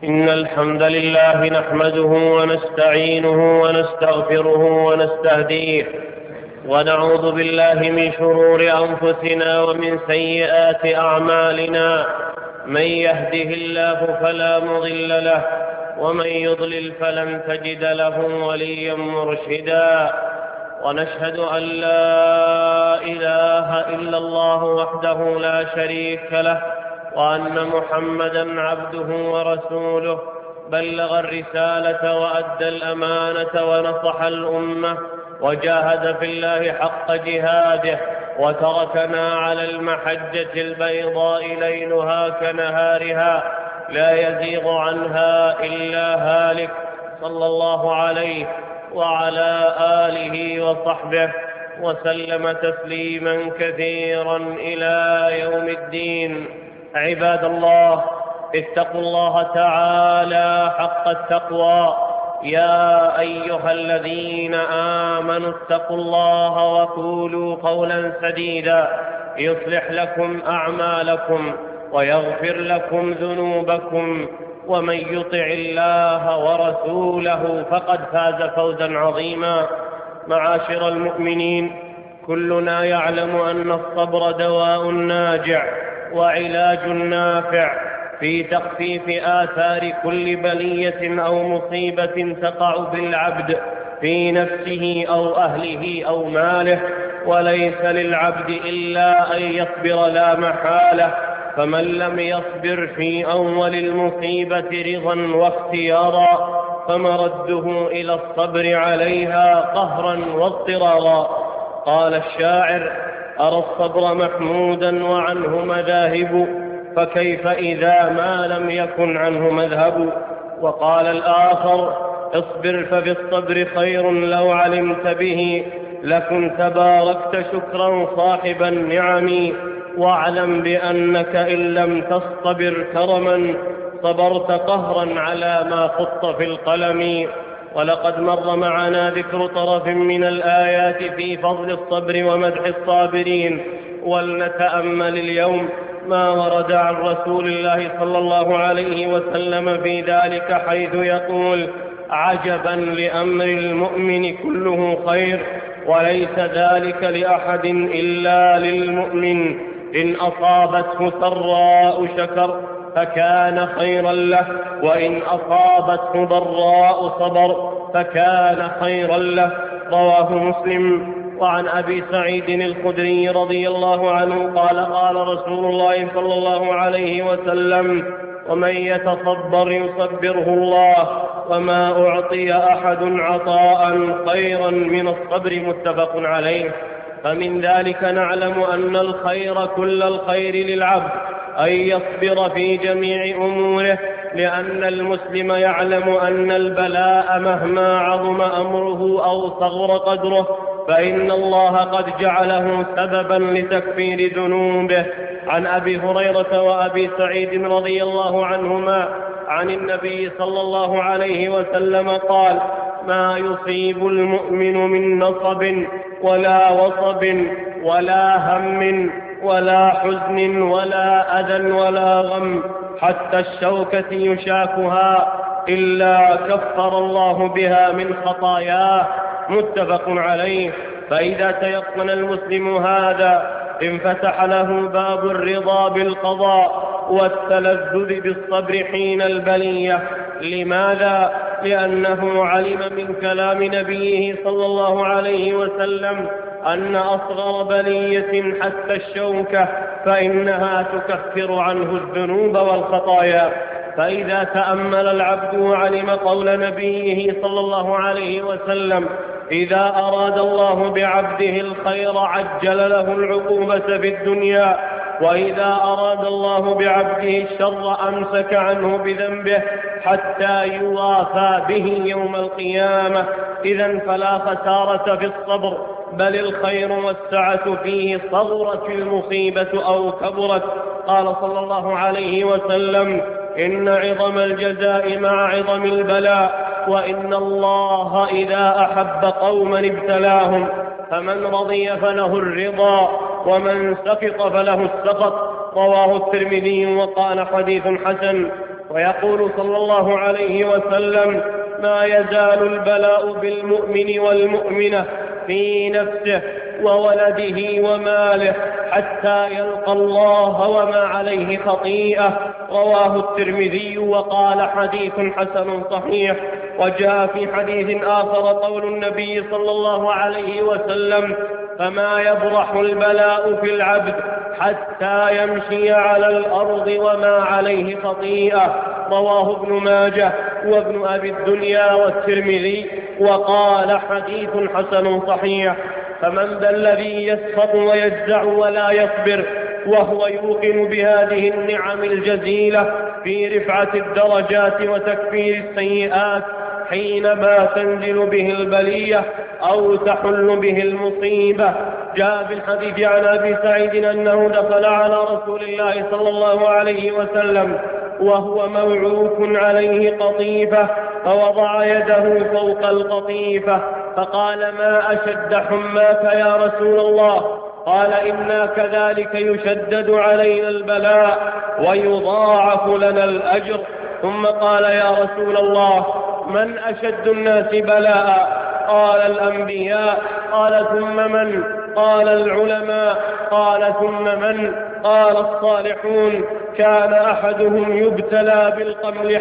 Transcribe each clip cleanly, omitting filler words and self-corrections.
إن الحمد لله نحمده ونستعينه ونستغفره ونستهديه، ونعوذ بالله من شرور أنفسنا ومن سيئات أعمالنا. من يهده الله فلا مضل له، ومن يضلل فلن تجد له وليا مرشدا. ونشهد أن لا إله إلا الله وحده لا شريك له، وأن محمدا عبده ورسوله، بلغ الرسالة وأدى الأمانة ونصح الأمة، وجاهد في الله حق جهاده، وتركنا على المحجة البيضاء ليلها كنهارها، لا يزيغ عنها إلا هالك، صلى الله عليه وعلى آله وصحبه وسلم تسليما كثيرا إلى يوم الدين. عباد الله، اتقوا الله تعالى حق التقوى. يا أيها الذين آمنوا اتقوا الله وقولوا قولا سديدا يصلح لكم أعمالكم ويغفر لكم ذنوبكم، ومن يطع الله ورسوله فقد فاز فوزا عظيما. معاشر المؤمنين، كلنا يعلم أن الصبر دواء ناجع وعلاج نافع في تخفيف آثار كل بلية أو مصيبة تقع بالعبد في نفسه أو أهله أو ماله. وليس للعبد إلا أن يصبر لا محالة، فمن لم يصبر في أول المصيبة رضا واختيارا فمرده إلى الصبر عليها قهرا واضطرارا. قال الشاعر: أرى الصبر محمودا وعنه مذاهب، فكيف إذا ما لم يكن عنه مذهب. وقال الآخر: اصبر ففي الصبر خير لو علمت به، لكنت باركت شكرا صاحب النعم. واعلم بأنك إن لم تصطبر كرما صبرت قهرا على ما خط في القلم. ولقد مر معنا ذكر طرف من الآيات في فضل الصبر ومدح الصابرين، ولنتأمل اليوم ما ورد عن رسول الله صلى الله عليه وسلم في ذلك، حيث يقول: عجبا لأمر المؤمن كله خير، وليس ذلك لأحد إلا للمؤمن. إن أصابته سراء شكر فكان خيرا له، وإن أصابته ضراء صبر فكان خيرا له. رواه مسلم. وعن أبي سعيد الخدري رضي الله عنه قال: قال رسول الله صلى الله عليه وسلم: ومن يتصبر يصبره الله، وما أعطي أحد عطاء خيرا من الصبر. متفق عليه. فمن ذلك نعلم أن الخير كل الخير للعبد أن يصبر في جميع أموره، لأن المسلم يعلم أن البلاء مهما عظم أمره أو صغر قدره فإن الله قد جعله سببا لتكفير ذنوبه. عن أبي هريرة وأبي سعيد رضي الله عنهما عن النبي صلى الله عليه وسلم قال: ما يصيب المؤمن من نصب ولا وصب ولا هم ولا حزن ولا أذى ولا غم حتى الشوكة يشاكها إلا كفر الله بها من خطاياه. متفق عليه. فإذا تيقن المسلم هذا انفتح له باب الرضا بالقضاء والتلذذ بالصبر حين البلية. لماذا؟ لأنه علم من كلام نبيه صلى الله عليه وسلم أن أصغر بلية حتى الشوكة فإنها تكفر عنه الذنوب والخطايا. فإذا تأمل العبد وعلم قول نبيه صلى الله عليه وسلم: إذا أراد الله بعبده الخير عجل له العقوبة في الدنيا، وإذا أراد الله بعبده الشر أمسك عنه بذنبه حتى يوافى به يوم القيامة. إذن فلا خسارة في الصبر، بل الخير والسعة فيه، صغرت المصيبة أو كبرت. قال صلى الله عليه وسلم: إن عظم الجزاء مع عظم البلاء، وإن الله إذا أحب قوما ابتلاهم، فمن رضي فله الرضا ومن سخط فله السخط. رواه الترمذي وقال: حديث حسن. ويقول صلى الله عليه وسلم: ما يزال البلاء بالمؤمن والمؤمنة في نفسه وولده وماله حتى يلقى الله وما عليه خطيئة. رواه الترمذي وقال: حديث حسن صحيح. وجاء في حديث آخر قول النبي صلى الله عليه وسلم: فما يبرح البلاء في العبد حتى يمشي على الأرض وما عليه خطيئة. رواه ابن ماجه وابن أبي الدنيا والترمذي وقال: حديث حسن صحيح. فمن ذا الذي يسخط ويجزع ولا يصبر وهو يوقن بهذه النعم الجزيلة في رفعة الدرجات وتكفير السيئات حينما تنزل به البلية أو تحل به المصيبة؟ جاء في الحديث عن أبي سعيد أنه دخل على رسول الله صلى الله عليه وسلم وهو موعوك عليه قطيفة، فوضع يده فوق القطيفة فقال: ما أشد حماك يا رسول الله؟ قال: إنا كذلك يشدد علينا البلاء ويضاعف لنا الأجر. ثم قال: يا رسول الله، من أشد الناس بلاء؟ قال: الأنبياء. قال: ثم من؟ قال: العلماء. قال: ثم من؟ قال: الصالحون. كان أحدهم يبتلى بالقمل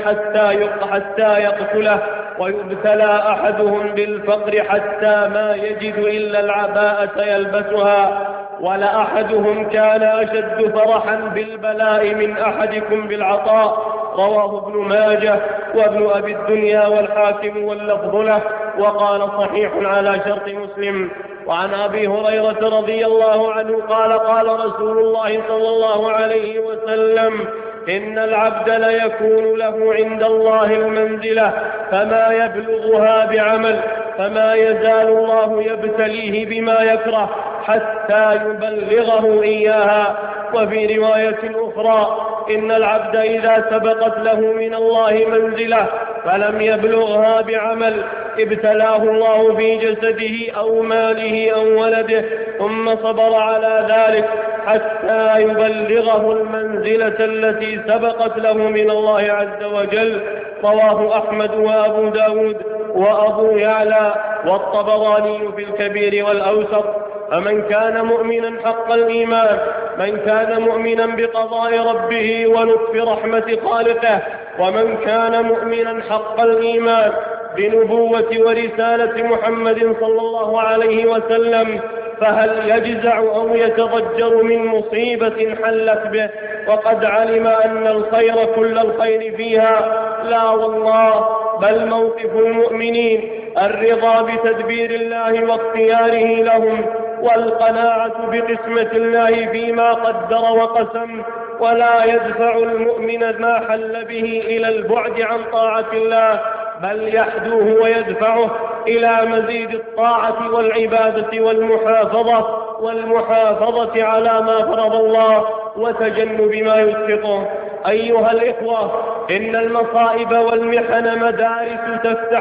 حتى يقتله، ويبتلى أحدهم بالفقر حتى ما يجد إلا العباءة يلبسها، ولأحدهم كان أشد فرحا بالبلاء من أحدكم بالعطاء. رواه ابن ماجه وابن أبي الدنيا والحاكم واللفظ له، وقال: صحيح على شرط مسلم. وعن أبي هريرة رضي الله عنه قال: قال رسول الله صلى الله عليه وسلم: إن العبد ليكون له عند الله المنزلة فما يبلغها بعمل، فما يزال الله يبتليه بما يكره حتى يبلغه إياها. وفي رواية أخرى: إن العبد إذا سبقت له من الله منزلة فلم يبلغها بعمل ابتلاه الله في جسده أو ماله أو ولده، ثم صبر على ذلك حتى يبلغه المنزلة التي سبقت له من الله عز وجل. رواه أحمد وأبو داود وأبو يعلى والطبراني في الكبير والأوسط. فمن كان مؤمنا حق الإيمان، من كان مؤمنا بقضاء ربه ولطف رحمة خالقه، ومن كان مؤمنا حق الإيمان بنبوة ورسالة محمد صلى الله عليه وسلم، فهل يجزع أو يتضجر من مصيبة حلت به وقد علم أن الخير كل الخير فيها؟ لا والله، بل موقف المؤمنين الرضا بتدبير الله واختياره لهم، والقناعة بقسمة الله فيما قدر وقسم، ولا يدفع المؤمن ما حل به إلى البعد عن طاعة الله، بل يحدوه ويدفعه إلى مزيد الطاعة والعبادة والمحافظة على ما فرض الله وتجنب ما يسقطه. أيها الإخوة، إن المصائب والمحن مدارس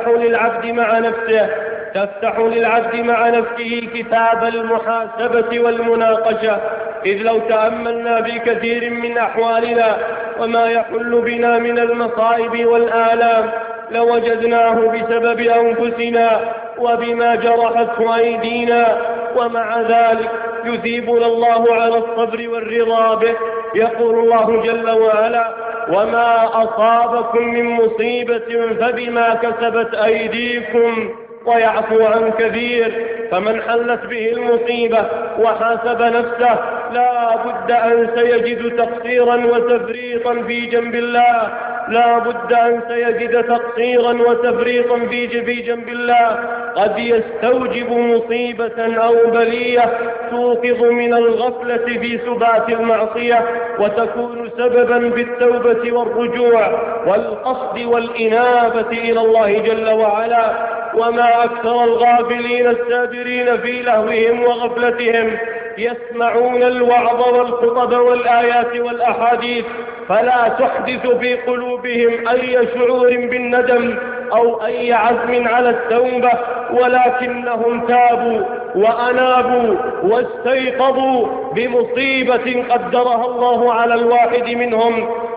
تفتح للعبد مع نفسه كتاب المحاسبة والمناقشة، إذ لو تأملنا في كثير من أحوالنا وما يحل بنا من المصائب والآلام لوجدناه بسبب أنفسنا وبما جرحته أيدينا، ومع ذلك يثيبنا الله على الصبر والرضا به. يقول الله جل وعلا: وما أصابكم من مصيبة فبما كسبت أيديكم ويعفو عن كثير. فمن حلت به المصيبة وحاسب نفسه لا بد أن سيجد تقصيرا وتفريطا في جنب الله، لا بد أن سيجد تقصيرا وتفريطا في جنب الله، قد يستوجب مصيبة أو بلية توقظ من الغفلة في سبات المعصية وتكون سببا في التوبة والرجوع والقصد والإنابة إلى الله جل وعلا. وما أكثر الغافلين السابرين في لهوهم وغفلتهم يسمعون الوعظ والخطب والآيات والأحاديث فلا تحدث في قلوبهم أي شعور بالندم أو أي عزم على التوبة، ولكنهم تابوا وأنابوا واستيقظوا بمصيبة قدرها الله على الواحد منهم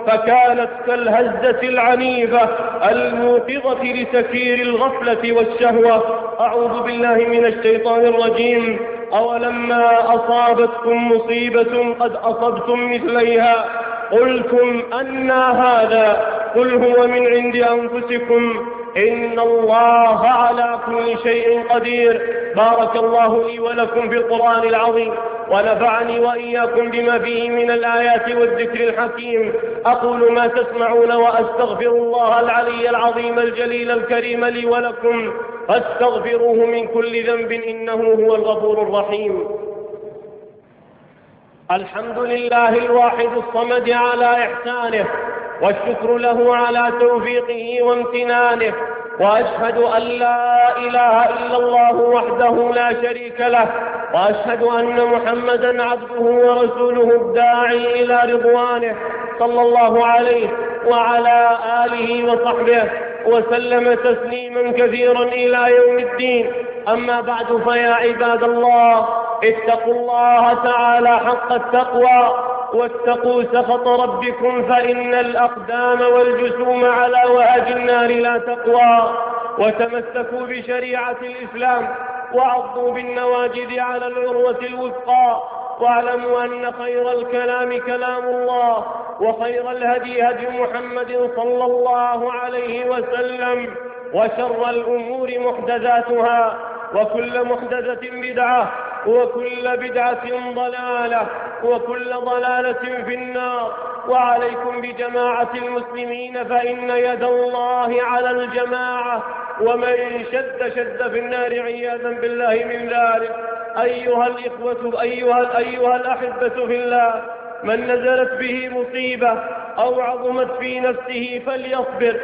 فكانت كالهزة العنيفة الموقظة لسكير الغفلة والشهوة. أعوذ بالله من الشيطان الرجيم. أولما أصابتكم مصيبة قد أصبتم مثليها قلتم أنى هذا قل هو من عند أنفسكم إن الله على كل شيء قدير. بارك الله لي ولكم في القرآن العظيم، ونفعني وإياكم بما فيه من الآيات والذكر الحكيم. أقول ما تسمعون وأستغفر الله العلي العظيم الجليل الكريم لي ولكم فاستغفروه من كل ذنب إنه هو الغفور الرحيم. الحمد لله الواحد الصمد على إحسانه، والشكر له على توفيقه وامتنانه، وأشهد أن لا إله إلا الله وحده لا شريك له، وأشهد أن محمدا عبده ورسوله الداعي إلى رضوانه صلى الله عليه وعلى آله وصحبه وسلم تسليما كثيرا إلى يوم الدين. أما بعد، فيا عباد الله، اتقوا الله تعالى حق التقوى، واتقوا سخط ربكم، فإن الأقدام والجسوم على وهج النار لا تقوى. وتمسكوا بشريعة الإسلام وعضوا بالنواجذ على العروة الوثقى، واعلموا أن خير الكلام كلام الله، وخير الهدي هدي محمد صلى الله عليه وسلم، وشر الأمور محدثاتها، وكل محدثة بدعة، وكل بدعة ضلالة، وكل ضلالة في النار. وعليكم بجماعة المسلمين، فإن يد الله على الجماعة، ومن شد في النار عياذا بالله من ذلك. أيها الإخوة، أيها الأحبة في الله، من نزلت به مصيبة أو عظمت في نفسه فليصبر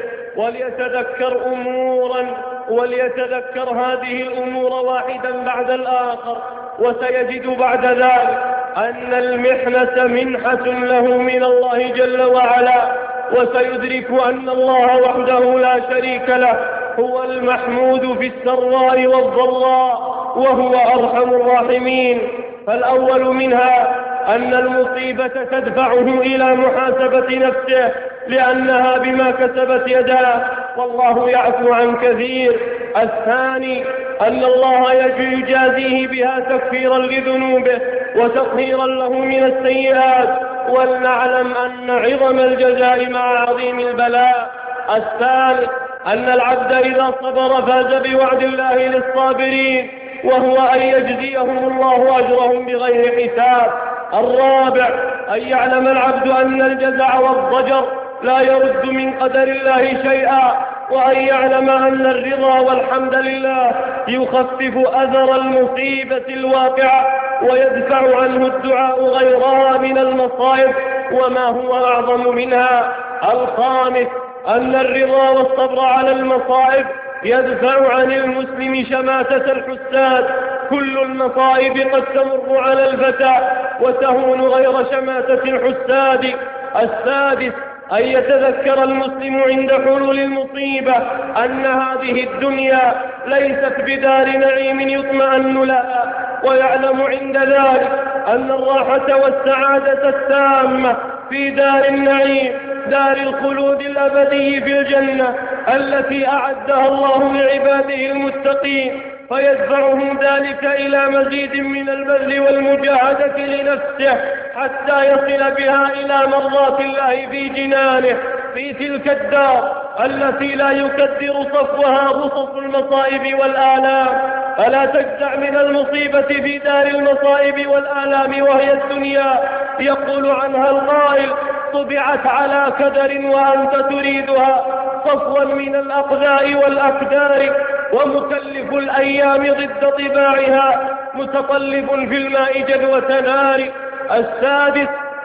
وليتذكر هذه الأمور واحدا بعد الآخر، وسيجد بعد ذلك أن المحنة منحة له من الله جل وعلا، وسيدرك أن الله وحده لا شريك له هو المحمود في السراء والضراء، وهو أرحم الراحمين. فالأول منها أن المصيبة تدفعه إلى محاسبة نفسه، لأنها بما كسبت يداه، والله يعفو عن كثير. الثاني أن الله يجازيه بها تكفيرا لذنوبه وتطهيرا له من السيئات، ولنعلم أن عظم الجزاء مع عظيم البلاء. الثالث أن العبد إذا صبر فاز بوعد الله للصابرين، وهو أن يجزيهم الله أجرهم بغير حساب. الرابع أن يعلم العبد أن الجزع والضجر لا يرد من قدر الله شيئا، وأن يعلم أن الرضا والحمد لله يخفف أثر المصيبة الواقعة، ويدفع عنه الدعاء غيرها من المصائب وما هو أعظم منها. الخامس أن الرضا والصبر على المصائب يدفع عن المسلم شماتة الحساد. كل المصائب قد تمر على الفتى وتهون غير شماتة الحساد. السادس أن يتذكر المسلم عند حلول المصيبة أن هذه الدنيا ليست بدار نعيم يطمئن لها، ويعلم عند ذلك أن الراحة والسعادة التامة في دار النعيم، دار الخلود الأبدي في الجنة التي أعدها الله لعباده المتقين، فيدفعهم ذلك إلى مزيد من البذل والمجاهدة لنفسه حتى يصل بها إلى مرضات الله في جنانه في تلك الدار التي لا يكدر صفوها غصص المصائب والآلام. فلا تجزع من المصيبة في دار المصائب والآلام وهي الدنيا. يقول عنها القائل: طبعت على كدر وأنت تريدها، صفوا من الأقذاء والأكدار، ومكلف الأيام ضد طباعها، متقلب في الماء جدوة نار. السادس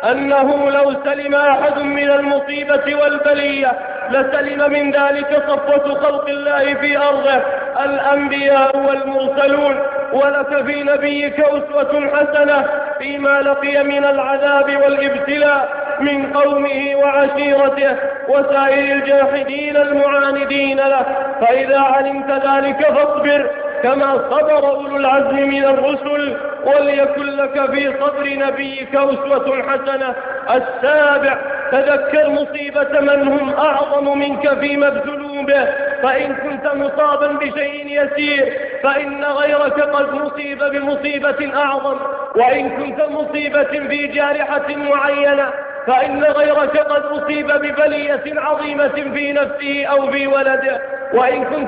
أنه لو سلم أحد من المصيبة والبلية لسلم من ذلك صفوة خلق الله في أرضه، الأنبياء والمرسلون. ولك في نبيك أسوة حسنة فيما لقي من العذاب والابتلاء من قومه وعشيرته وسائر الجاحدين المعاندين له. فإذا علمت ذلك فاصبر كما صبر أولو العزم من الرسل، وليكن لك في صبر نبيك أسوة حسنة. السابع تذكر مصيبة من هم أعظم منك فيما ابتلوا به، فإن كنت مصابا بشيء يسير فإن غيرك قد مصيب بمصيبة أعظم، وإن كنت مصيبة في جارحة معينة فإن غيرك قد أصيب ببلية عظيمة في نفسه أو في ولده، وإن كنت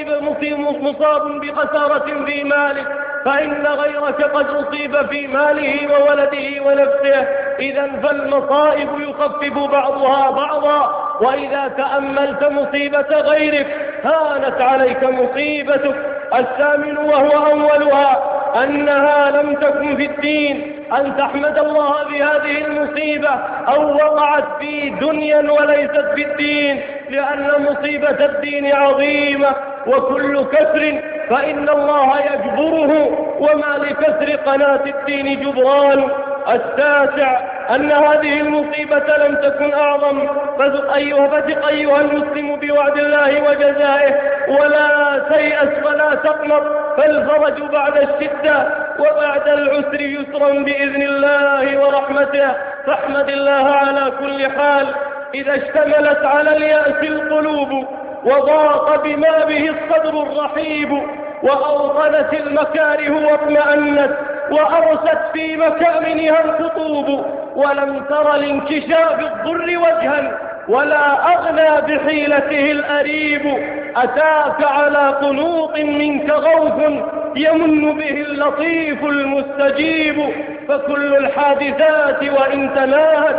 مصاب بخسارة في مالك فإن غيرك قد أصيب في ماله وولده ونفسه. إذا فالمصائب يخفف بعضها بعضا، وإذا تأملت مصيبة غيرك هانت عليك مصيبتك. الثامن وهو أولها أنها لم تكن في الدين، أن تحمد الله بهذه المصيبة أو وقعت في دنيا وليست في الدين، لأن مصيبة الدين عظيمة، وكل كسر فإن الله يجبره، وما لكسر قناة الدين جبران. التاسع أن هذه المصيبة لم تكن أعظم، فثق أيها المسلم بوعد الله وجزائه، ولا تيأس ولا تقنط، فالفرج بعد الشدة وبعد العسر يسرا بإذن الله ورحمته. فاحمد الله على كل حال. إذا اشتملت على اليأس القلوب وضاق بما به الصدر الرحيب، وأوطنت المكاره واطمأنت، وأرست في مكامنها الخطوب، ولم تر لانكشاف الضر وجها، ولا أغنى بحيلته الأريب، أتاك على قنوط منك غوث يمن به اللطيف المستجيب. فكل الحادثات وإن تناهت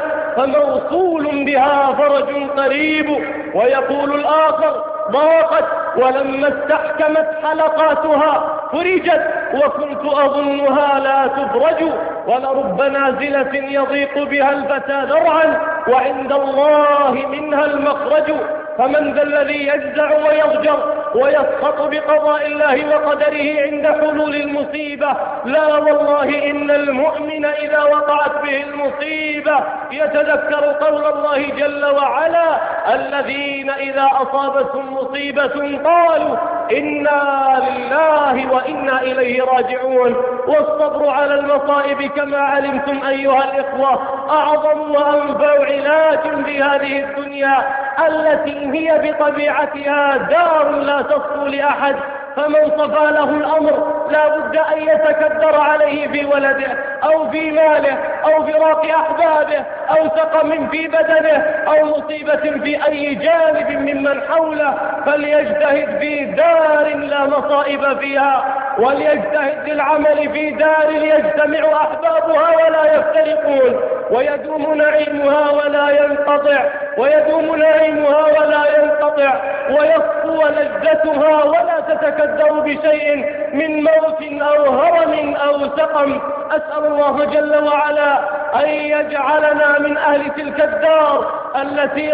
فموصول بها فرج قريب. ويقول الآخر ضاقت ولما استحكمت حلقاتها فرجت، وكنت أظنها لا تفرج. ولرب نازلة يضيق بها الفتى ذرعا وعند الله منها المخرج. فمن ذا الذي يجزع ويضجر ويسخط بقضاء الله وقدره عند حلول المصيبة؟ لا والله، إن المؤمن إذا وقعت به المصيبة يتذكر قول الله جل وعلا: الذين إذا أصابتهم مصيبة قالوا إنا لله وإنا إليه راجعون. والصبر على المصائب كما علمتم أيها الإخوة أعظم وأنفع علاج في هذه الدنيا التي هي بطبيعتها دار لا تصفو لأحد. فمن صفى له الأمر لا بد أن يتكدر عليه في ولده أو في ماله أو فراق أحبابه أو سقم في بدنه أو مصيبة في أي جانب ممن حوله، فليجتهد في دار لا مصائب فيها، وليجتهد للعمل في دار يجتمع أحبابها ولا يفترقون، ويدوم نعيمها ولا ينقطع، ويدوم نعيمها ولا ينقطع، ويصفو لذتها ولا تتكدر بشيء من موت أو هرم أو سقم. أسأل الله جل وعلا أن يجعلنا من أهل تلك الدار التي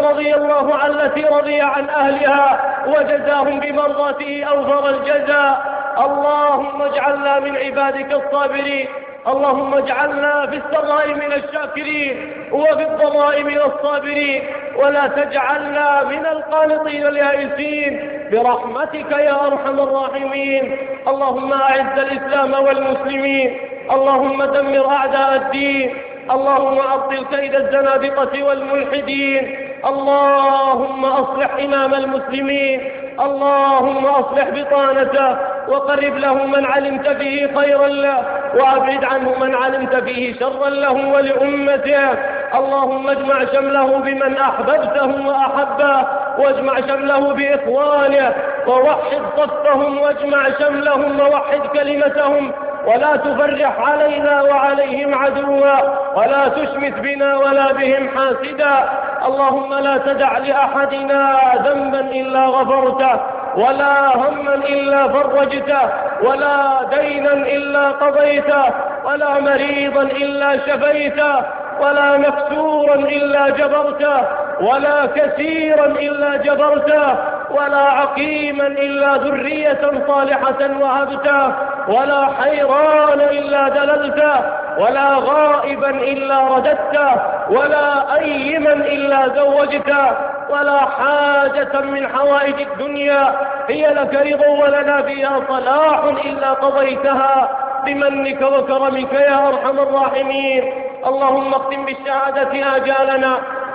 رضي عن أهلها وجزاهم بمرضاته أوفر الجزاء. اللهم اجعلنا من عبادك الصابرين، اللهم اجعلنا في السراء من الشاكرين وفي الضراء من الصابرين، ولا تجعلنا من القانطين اليائسين برحمتك يا أرحم الراحمين. اللهم أعز الإسلام والمسلمين، اللهم دمر أعداء الدين، اللهم أبطل كيد الزنادقة والملحدين، اللهم أصلح إمام المسلمين، اللهم أصلح بطانته وقرب له من علمت فيه خيرا له، وأبعد عنه من علمت فيه شرا له ولأمته. اللهم اجمع شمله بمن أحببته وأحبه، واجمع شمله بإخوانه، ووحد صفهم واجمع شملهم ووحد كلمتهم، ولا تفرح علينا وعليهم عدوا، ولا تشمت بنا ولا بهم حاسدا. اللهم لا تدع لأحدنا ذنبا إلا غفرته، ولا هما إلا فرجته، ولا دينا إلا قضيته، ولا مريضا إلا شفيته، ولا مكسورا إلا جبرته، ولا كثيرا إلا جبرته، ولا عقيما إلا ذرية صالحة وهبته، ولا حيران إلا دللته، ولا غائبا إلا رددته، ولا أيما إلا زوجته، ولا حاجة من حوائج الدنيا هي لك رضا ولنا فيها صلاح إلا قضيتها بمنك وكرمك يا أرحم الراحمين. اللهم اختم بالشهادة آجالنا،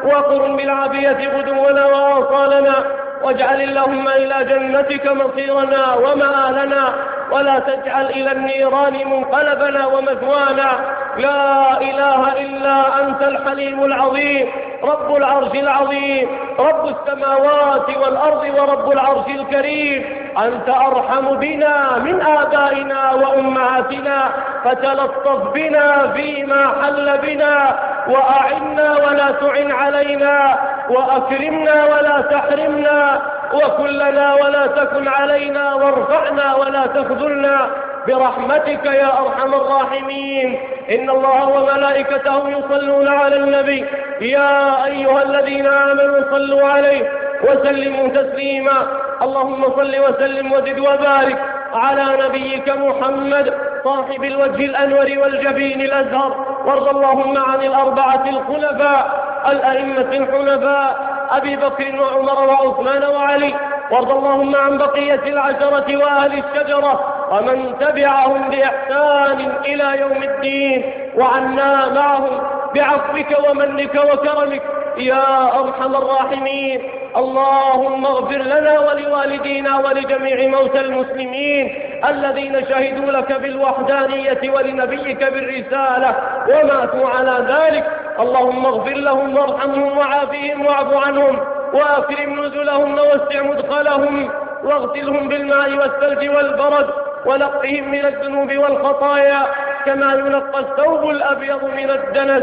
وقرن بالعافية غدونا وآصالنا، واجعل اللهم إلى جنتك مصيرنا ومآلنا، ولا تجعل إلى النيران منقلبنا ومثوانا. لا إله إلا أنت الحليم العظيم، رب العرش العظيم، رب السماوات والأرض ورب العرش الكريم. أنت أرحم بنا من آبائنا وأمهاتنا، فتلطف بنا فيما حل بنا، وأعنا ولا تعن علينا، وأكرمنا ولا تحرمنا، وكلنا ولا تكن علينا، وارفعنا ولا تخذلنا برحمتك يا أرحم الراحمين. إن الله وملائكته يصلون على النبي، يا أيها الذين آمنوا صلوا عليه وسلموا تسليما. اللهم صل وسلم وزد وبارك على نبيك محمد صاحب الوجه الأنور والجبين الأزهر، وارض اللهم عن الأربعة الخلفاء الأئمة الحنفاء أبي بكر وعمر وعثمان وعلي، وارض اللهم عن بقية العشرة وأهل الشجرة ومن تبعهم بإحسان إلى يوم الدين، وعنا معهم بعفوك ومنك وكرمك يا أرحم الراحمين. اللهم اغفر لنا ولوالدينا ولجميع موتى المسلمين الذين شهدوا لك بالوحدانية ولنبيك بالرسالة وماتوا على ذلك. اللهم اغفر لهم وارحمهم وعافهم واعف عنهم وأكرم نزلهم ووسع مدخلهم، واغسلهم بالماء والثلج والبرد، ونقهم من الذنوب والخطايا كما ينقى الثوب الأبيض من الدنس.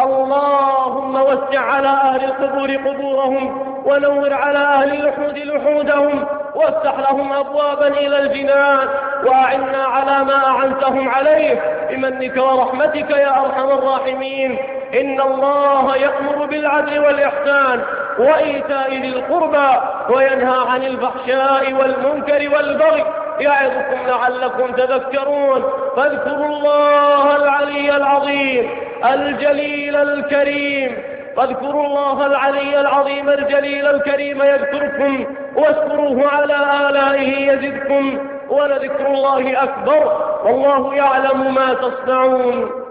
اللهم وسع على أهل القبور قبورهم، ونور على أهل اللحود لحودهم، وافتح لهم أبوابا إلى الجنان، وأعنا على ما أعنتهم عليه بمنك ورحمتك يا أرحم الراحمين. إن الله يأمر بالعدل والإحسان وإيتاء ذي القربى، وينهى عن الفحشاء والمنكر والبغي، يعظكم لعلكم تذكرون. فاذكروا الله العلي العظيم الجليل الكريم، فاذكروا الله العلي العظيم الجليل الكريم يذكركم، واشكروه على آلائه يزدكم، ولذكر الله أكبر، والله يعلم ما تصنعون.